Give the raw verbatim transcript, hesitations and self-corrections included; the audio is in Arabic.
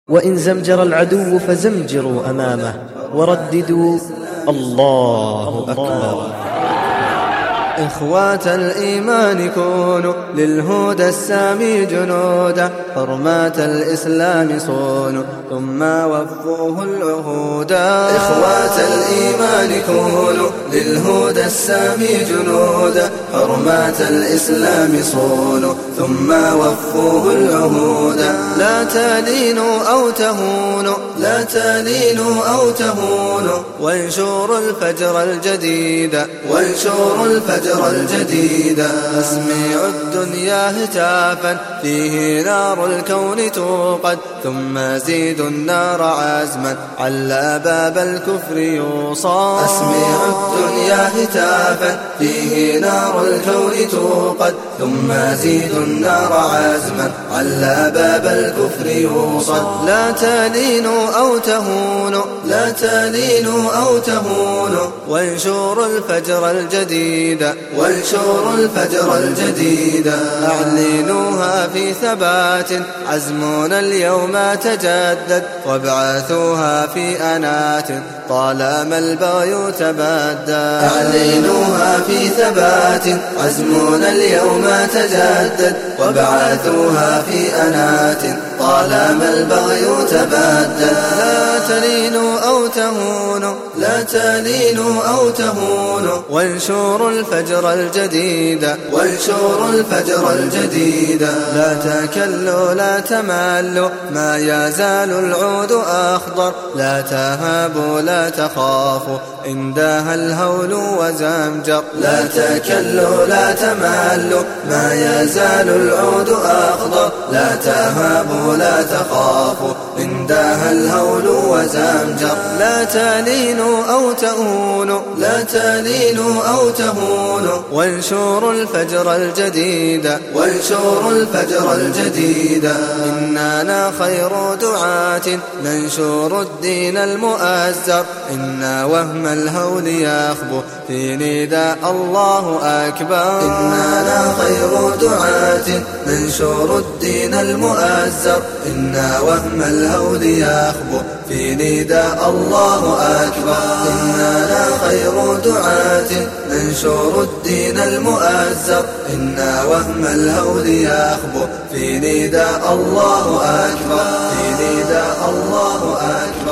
وإن زمجر العدو فزمجروا أمامه ورددوا الله أكبر. إخوات الإيمان كونوا للهدى السامي جنودا، حرمات الإسلام صونوا ثم وفوه العهودا. إخوات الإيمان كونوا للهدى السامي جنودا، حرمات الإسلام صونوا ثم وفوه العهودا. لا تلينوا أو تهونوا، لا تلينوا أو تهونوا، وانشروا الفجر الجديد، وانشروا الفجر الجديد. أسمعوا الدنيا هتافا فيه نار الكون توقد، ثم زيدوا النار عزما على باب الكفر يوصى. أسمعوا الدنيا هتافا فيه نار الكون توقد، ثم زيدوا النار عزما على باب الكفر يوصد. لا تلينوا أو تهونوا، لا تلينوا أو تهونوا، وانشروا الفجر الجديد، وانشروا الفجر الجديد. أعلنوها في ثبات عزمنا اليوم تجدد، وابعثوها في أنات طالما البغي تبدد. أعلنوها في ثبات عزمنا اليوم تجدد، وابعثوها في أنات طالما البغي تبدد. لا تلينوا أو تهونوا، لا تلينوا أو تهونوا، وانشروا الفجر الجديد، وانشروا الفجر الجديد. لا تكلوا لا تملوا ما يزال العود أخضر، لا تهابوا لا تخافوا إن داها الهول وزمجر. لا تكلوا لا تملوا ما يزال العود أخضر، لا تهابوا لا تخافوا إن داها الهول وزمجر. لا تلينوا أو تهونوا، لا تلينوا أو تهونوا، وانشروا الفجر الجديد، وانشروا الفجر الجديد. إننا خير دعاة ننشر الدين المؤزر، إنا وهم الهول يخبو في نداء الله أكبر. إننا خير دعاة ننشر الدين المؤزر، إنا وهم الهول يخبو في نداء الله أكبر. إننا خير دعاة ننشر الدين المؤزر، إنا وهم الهول يخبو في نداء الله أكبر، في نداء الله أكبر.